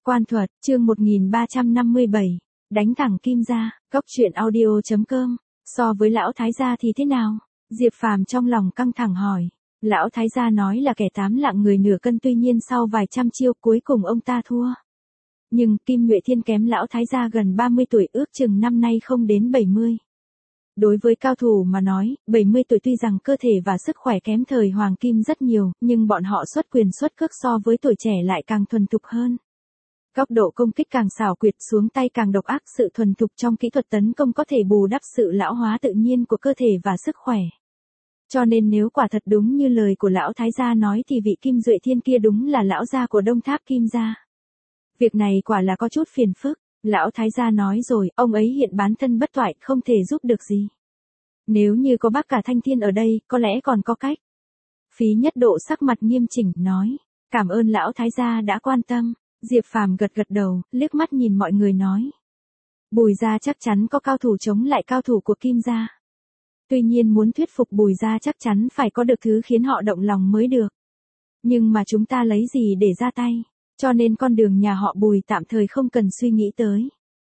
Quan thuật, chương 1357, đánh thẳng Kim gia, Cốc truyện audio.com, so với lão thái gia thì thế nào? Diệp Phàm trong lòng căng thẳng hỏi. Lão thái gia nói là kẻ 8 lạng người nửa cân, tuy nhiên sau vài trăm chiêu cuối cùng ông ta thua. Nhưng Kim Nhuệ Thiên kém lão thái gia gần 30 tuổi, ước chừng năm nay không đến 70. Đối với cao thủ mà nói, 70 tuổi tuy rằng cơ thể và sức khỏe kém thời Hoàng Kim rất nhiều, nhưng bọn họ xuất quyền xuất cước so với tuổi trẻ lại càng thuần thục hơn. Góc độ công kích càng xảo quyệt, xuống tay càng độc ác, sự thuần thục trong kỹ thuật tấn công có thể bù đắp sự lão hóa tự nhiên của cơ thể và sức khỏe. Cho nên nếu quả thật đúng như lời của lão thái gia nói thì vị Kim Duệ Thiên kia đúng là lão gia của Đông Tháp Kim gia. Việc này quả là có chút phiền phức. Lão thái gia nói rồi, ông ấy hiện bán thân bất toại, không thể giúp được gì. Nếu như có bác cả Thanh Thiên ở đây, có lẽ còn có cách. Phí Nhất Độ sắc mặt nghiêm chỉnh, nói, cảm ơn lão thái gia đã quan tâm. Diệp Phàm gật gật đầu, liếc mắt nhìn mọi người nói. Bùi gia chắc chắn có cao thủ chống lại cao thủ của Kim gia. Tuy nhiên muốn thuyết phục Bùi gia chắc chắn phải có được thứ khiến họ động lòng mới được. Nhưng mà chúng ta lấy gì để ra tay? Cho nên con đường nhà họ Bùi tạm thời không cần suy nghĩ tới.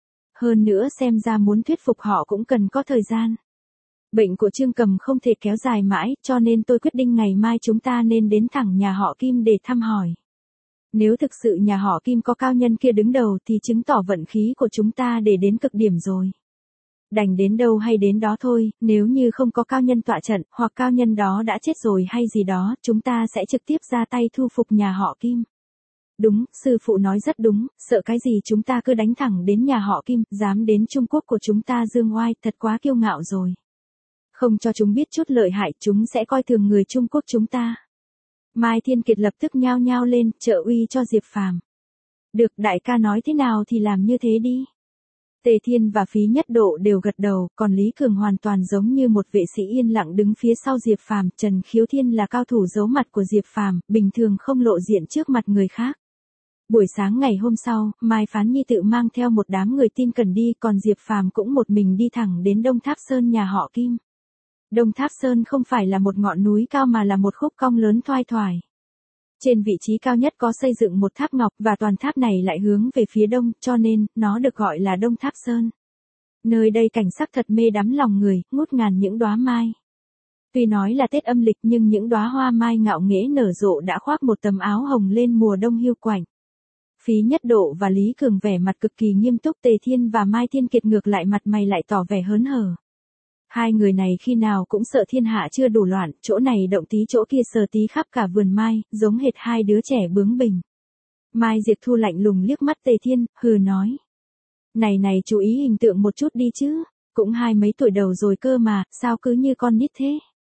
Hơn nữa xem ra muốn thuyết phục họ cũng cần có thời gian. Bệnh của Trương Cầm không thể kéo dài mãi, cho nên tôi quyết định ngày mai chúng ta nên đến thẳng nhà họ Kim để thăm hỏi. Nếu thực sự nhà họ Kim có cao nhân kia đứng đầu thì chứng tỏ vận khí của chúng ta để đến cực điểm rồi. Đành đến đâu hay đến đó thôi, nếu như không có cao nhân tọa trận, hoặc cao nhân đó đã chết rồi hay gì đó, chúng ta sẽ trực tiếp ra tay thu phục nhà họ Kim. Đúng, sư phụ nói rất đúng, sợ cái gì chúng ta cứ đánh thẳng đến nhà họ Kim, dám đến Trung Quốc của chúng ta dương oai, thật quá kiêu ngạo rồi. Không cho chúng biết chút lợi hại, chúng sẽ coi thường người Trung Quốc chúng ta. Mai Thiên Kiệt lập tức nhao nhao lên, trợ uy cho Diệp Phàm. Được, đại ca nói thế nào thì làm như thế đi. Tề Thiên và Phí Nhất Độ đều gật đầu, còn Lý Cường hoàn toàn giống như một vệ sĩ yên lặng đứng phía sau Diệp Phàm. Trần Khiếu Thiên là cao thủ giấu mặt của Diệp Phàm, bình thường không lộ diện trước mặt người khác. Buổi sáng ngày hôm sau, Mai Phán Nhi tự mang theo một đám người tin cần đi, còn Diệp Phàm cũng một mình đi thẳng đến Đông Tháp Sơn nhà họ Kim. Đông Tháp Sơn không phải là một ngọn núi cao mà là một khúc cong lớn thoai thoải. Trên vị trí cao nhất có xây dựng một tháp ngọc, và toàn tháp này lại hướng về phía đông, cho nên nó được gọi là Đông Tháp Sơn. Nơi đây cảnh sắc thật mê đắm lòng người, ngút ngàn những đóa mai. Tuy nói là Tết âm lịch nhưng những đóa hoa mai ngạo nghễ nở rộ đã khoác một tấm áo hồng lên mùa đông hiu quạnh. Phí Nhất Độ và Lý Cường vẻ mặt cực kỳ nghiêm túc, Tề Thiên và Mai Thiên Kiệt ngược lại mặt mày lại tỏ vẻ hớn hở. Hai người này khi nào cũng sợ thiên hạ chưa đủ loạn, chỗ này động tí chỗ kia sờ tí khắp cả vườn mai, giống hệt hai đứa trẻ bướng bỉnh. Mai Diệp Thu lạnh lùng liếc mắt Tề Thiên, hừ nói. Này chú ý hình tượng một chút đi chứ, cũng hai mấy tuổi đầu rồi cơ mà, sao cứ như con nít thế.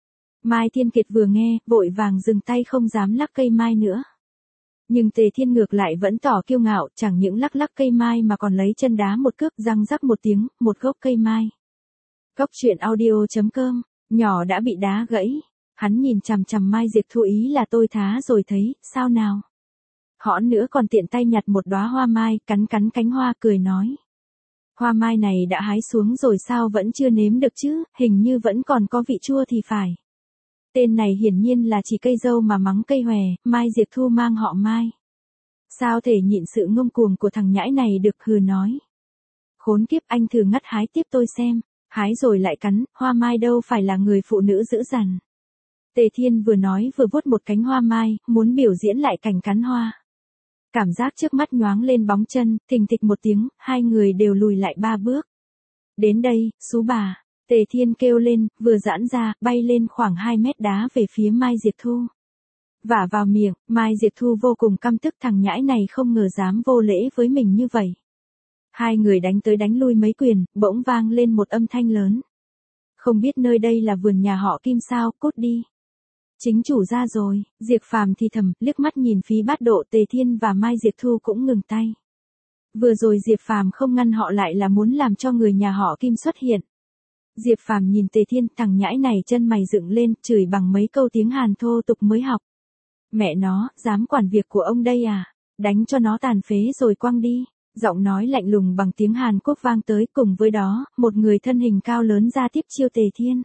Mai Thiên Kiệt vừa nghe, vội vàng dừng tay không dám lắc cây mai nữa. Nhưng Tề Thiên ngược lại vẫn tỏ kiêu ngạo, chẳng những lắc cây mai mà còn lấy chân đá một cước, răng rắc một tiếng, một gốc cây mai. Cốc truyện audio.com, nhỏ đã bị đá gãy. Hắn nhìn chằm chằm Mai Diệp Thu, ý là tôi thá rồi thấy, sao nào? Hõn nữa còn tiện tay nhặt một đóa hoa mai, cắn cánh hoa, cười nói. Hoa mai này đã hái xuống rồi sao vẫn chưa nếm được chứ, hình như vẫn còn có vị chua thì phải. Tên này hiển nhiên là chỉ cây dâu mà mắng cây hòe, Mai Diệp Thu mang họ Mai. Sao thể nhịn sự ngông cuồng của thằng nhãi này được, hừ nói. Khốn kiếp, anh thử ngắt hái tiếp tôi xem. Hái rồi lại cắn, hoa mai đâu phải là người phụ nữ dữ dằn. Tề Thiên vừa nói vừa vuốt một cánh hoa mai, muốn biểu diễn lại cảnh cắn hoa. Cảm giác trước mắt nhoáng lên bóng chân, thình thịch một tiếng, hai người đều lùi lại 3 bước. Đến đây, xú bà, Tề Thiên kêu lên, vừa giãn ra, bay lên khoảng 2 mét đá về phía Mai Diệp Thu. Vả vào miệng, Mai Diệp Thu vô cùng căm tức, thằng nhãi này không ngờ dám vô lễ với mình như vậy. Hai người đánh tới đánh lui mấy quyền, bỗng vang lên một âm thanh lớn. Không biết nơi đây là vườn nhà họ Kim sao, cút đi. Chính chủ ra rồi, Diệp Phàm thì thầm, liếc mắt nhìn Phí Bát Độ, Tề Thiên và Mai Diệp Thu cũng ngừng tay. Vừa rồi Diệp Phàm không ngăn họ lại là muốn làm cho người nhà họ Kim xuất hiện. Diệp Phàm nhìn Tề Thiên, thằng nhãi này chân mày dựng lên, chửi bằng mấy câu tiếng Hàn thô tục mới học. Mẹ nó, dám quản việc của ông đây à, đánh cho nó tàn phế rồi quăng đi. Giọng nói lạnh lùng bằng tiếng Hàn Quốc vang tới, cùng với đó, một người thân hình cao lớn ra tiếp chiêu Tề Thiên.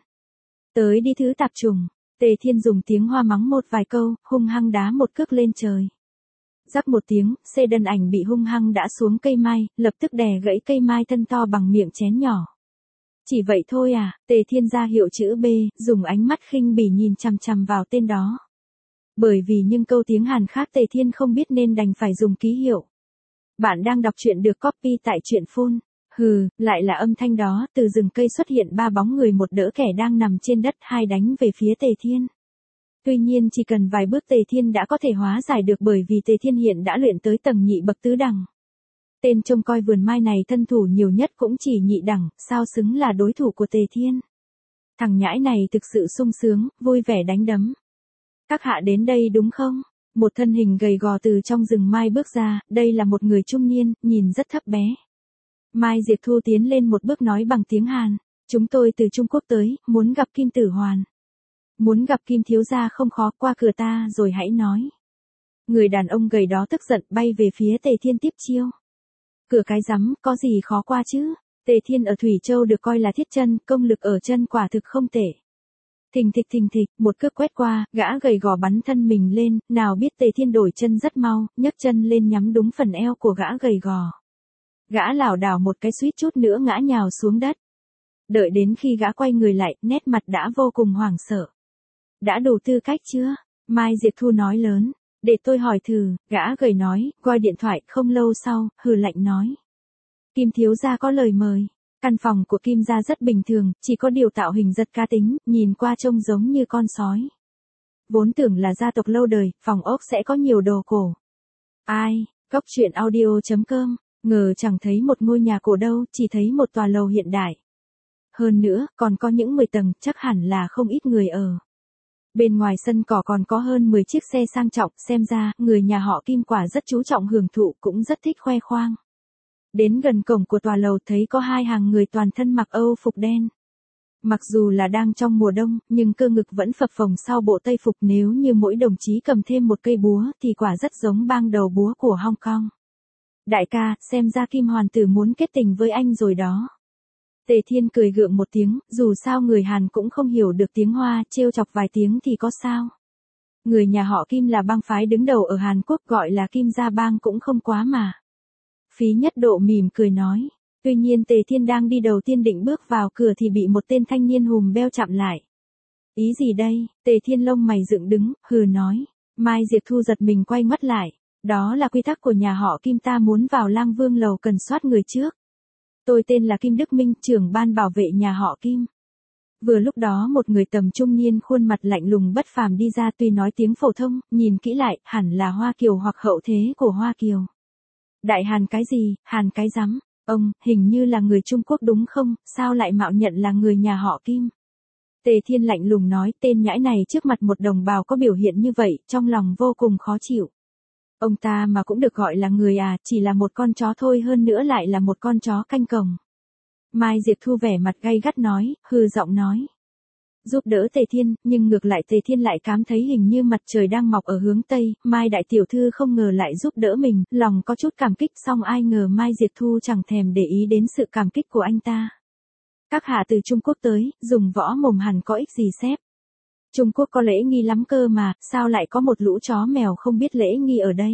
Tới đi thứ tạp chủng, Tề Thiên dùng tiếng Hoa mắng một vài câu, hung hăng đá một cước lên trời. Rắc một tiếng, Xê Đân Ảnh bị hung hăng đã xuống cây mai, lập tức đè gãy cây mai thân to bằng miệng chén nhỏ. Chỉ vậy thôi à? Tề Thiên ra hiệu chữ B, dùng ánh mắt khinh bỉ nhìn chằm chằm vào tên đó. Bởi vì những câu tiếng Hàn khác Tề Thiên không biết nên đành phải dùng ký hiệu. Bạn đang đọc truyện được copy tại truyện phun. Hừ, lại là âm thanh đó, từ rừng cây xuất hiện 3 bóng người, một đỡ kẻ đang nằm trên đất, 2 đánh về phía Tề Thiên. Tuy nhiên chỉ cần vài bước Tề Thiên đã có thể hóa giải được, bởi vì Tề Thiên hiện đã luyện tới tầng nhị bậc tứ đẳng. Tên trông coi vườn mai này thân thủ nhiều nhất cũng chỉ nhị đẳng, sao xứng là đối thủ của Tề Thiên. Thằng nhãi này thực sự sung sướng, vui vẻ đánh đấm. Các hạ đến đây đúng không? Một thân hình gầy gò từ trong rừng mai bước ra, đây là một người trung niên, nhìn rất thấp bé. Mai Diệp Thu tiến lên một bước nói bằng tiếng Hàn, chúng tôi từ Trung Quốc tới, muốn gặp Kim Tử Hoàn. Muốn gặp Kim thiếu gia không khó, qua cửa ta rồi hãy nói. Người đàn ông gầy đó tức giận bay về phía Tề Thiên tiếp chiêu. Cửa cái rắm, có gì khó qua chứ? Tề Thiên ở Thủy Châu được coi là thiết chân, công lực ở chân quả thực không tệ. Thình thịch, một cước quét qua, gã gầy gò bắn thân mình lên, nào biết Tề Thiên đổi chân rất mau, nhấc chân lên nhắm đúng phần eo của gã gầy gò. Gã lảo đảo một cái suýt chút nữa ngã nhào xuống đất. Đợi đến khi gã quay người lại, nét mặt đã vô cùng hoảng sợ. Đã đủ tư cách chưa? Mai Diệp Thu nói lớn. Để tôi hỏi thử, gã gầy nói, coi điện thoại. Không lâu sau, hừ lạnh nói. Kim thiếu gia có lời mời. Căn phòng của Kim gia rất bình thường, chỉ có điều tạo hình rất cá tính, nhìn qua trông giống như con sói. Vốn tưởng là gia tộc lâu đời, phòng ốc sẽ có nhiều đồ cổ. Ai, Cốc truyện audio.com, ngờ chẳng thấy một ngôi nhà cổ đâu, chỉ thấy một tòa lầu hiện đại. Hơn nữa, còn có những 10 tầng, chắc hẳn là không ít người ở. Bên ngoài sân cỏ còn có hơn 10 chiếc xe sang trọng, xem ra, người nhà họ Kim quả rất chú trọng hưởng thụ, cũng rất thích khoe khoang. Đến gần cổng của tòa lầu thấy có 2 hàng người toàn thân mặc Âu phục đen. Mặc dù là đang trong mùa đông, nhưng cơ ngực vẫn phập phồng sau bộ tây phục, nếu như mỗi đồng chí cầm thêm một cây búa thì quả rất giống bang đầu búa của Hong Kong. Đại ca, xem ra Kim Hoàn tử muốn kết tình với anh rồi đó. Tề Thiên cười gượng một tiếng, dù sao người Hàn cũng không hiểu được tiếng Hoa, trêu chọc vài tiếng thì có sao. Người nhà họ Kim là bang phái đứng đầu ở Hàn Quốc, gọi là Kim gia bang cũng không quá mà. Phí Nhất Độ mỉm cười nói. Tuy nhiên Tề Thiên đang đi đầu tiên định bước vào cửa thì bị một tên thanh niên hùm beo chặn lại. Ý gì đây? Tề Thiên lông mày dựng đứng, hừ nói. Mai Diệp Thu giật mình quay mắt lại. Đó là quy tắc của nhà họ Kim, ta muốn vào Lang Vương lầu cần soát người trước. Tôi tên là Kim Đức Minh, trưởng ban bảo vệ nhà họ Kim. Vừa lúc đó một người tầm trung niên khuôn mặt lạnh lùng bất phàm đi ra, tuy nói tiếng phổ thông, nhìn kỹ lại, hẳn là Hoa Kiều hoặc hậu thế của Hoa Kiều. Đại Hàn cái gì, Hàn cái rắm, ông, hình như là người Trung Quốc đúng không, sao lại mạo nhận là người nhà họ Kim? Tề Thiên lạnh lùng nói, tên nhãi này trước mặt một đồng bào có biểu hiện như vậy, trong lòng vô cùng khó chịu. Ông ta mà cũng được gọi là người à, chỉ là một con chó thôi, hơn nữa lại là một con chó canh cổng. Mai Diệp Thu vẻ mặt gay gắt nói, hừ giọng nói. Giúp đỡ Tề Thiên, nhưng ngược lại Tề Thiên lại cảm thấy hình như mặt trời đang mọc ở hướng Tây, Mai đại tiểu thư không ngờ lại giúp đỡ mình, lòng có chút cảm kích, song ai ngờ Mai Diệp Thu chẳng thèm để ý đến sự cảm kích của anh ta. Các hạ từ Trung Quốc tới, dùng võ mồm hẳn có ích gì xếp. Trung Quốc có lễ nghi lắm cơ mà, sao lại có một lũ chó mèo không biết lễ nghi ở đây?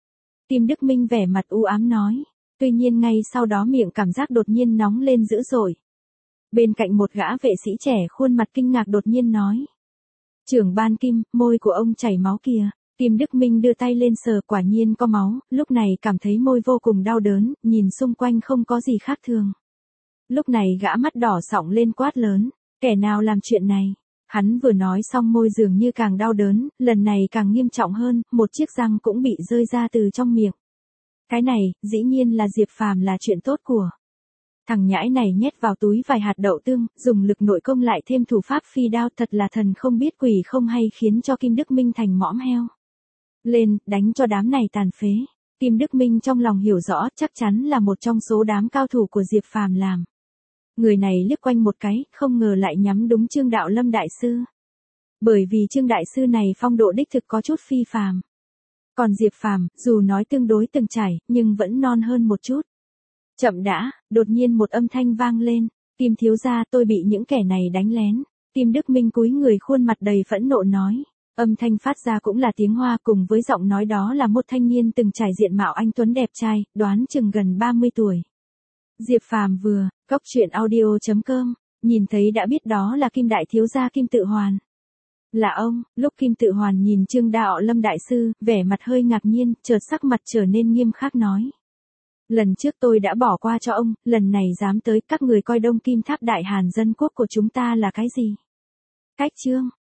Kim Đức Minh vẻ mặt u ám nói. Tuy nhiên ngay sau đó miệng cảm giác đột nhiên nóng lên dữ dội. Bên cạnh một gã vệ sĩ trẻ khuôn mặt kinh ngạc đột nhiên nói. Trưởng ban Kim, môi của ông chảy máu kìa. Kim Đức Minh đưa tay lên sờ, quả nhiên có máu, lúc này cảm thấy môi vô cùng đau đớn, nhìn xung quanh không có gì khác thường. Lúc này gã mắt đỏ sọng lên quát lớn. Kẻ nào làm chuyện này? Hắn vừa nói xong môi dường như càng đau đớn, lần này càng nghiêm trọng hơn, một chiếc răng cũng bị rơi ra từ trong miệng. Cái này, dĩ nhiên là Diệp Phàm, là chuyện tốt của. Thằng nhãi này nhét vào túi vài hạt đậu tương, dùng lực nội công lại thêm thủ pháp phi đao, thật là thần không biết quỷ không hay, khiến cho Kim Đức Minh thành mõm heo. Lên, đánh cho đám này tàn phế. Kim Đức Minh trong lòng hiểu rõ, chắc chắn là một trong số đám cao thủ của Diệp Phàm làm. Người này liếc quanh một cái, không ngờ lại nhắm đúng Trương Đạo Lâm đại sư. Bởi vì Trương đại sư này phong độ đích thực có chút phi phàm. Còn Diệp Phàm, dù nói tương đối từng trải, nhưng vẫn non hơn một chút. Chậm đã, đột nhiên một âm thanh vang lên. Kim thiếu gia, tôi bị những kẻ này đánh lén. Kim Đức Minh cúi người khuôn mặt đầy phẫn nộ nói. Âm thanh phát ra cũng là tiếng Hoa, cùng với giọng nói đó là một thanh niên từng trải diện mạo anh tuấn đẹp trai, đoán chừng gần 30 tuổi. Diệp Phàm vừa, cốc truyện audio.com, nhìn thấy đã biết đó là Kim đại thiếu gia Kim Tự Hoàn. Là ông. Lúc Kim Tự Hoàn nhìn Trương Đạo Lâm đại sư, vẻ mặt hơi ngạc nhiên, chợt sắc mặt trở nên nghiêm khắc nói. Lần trước tôi đã bỏ qua cho ông, lần này dám tới, các người coi Đông Kim Tháp Đại Hàn dân quốc của chúng ta là cái gì? Cách chương.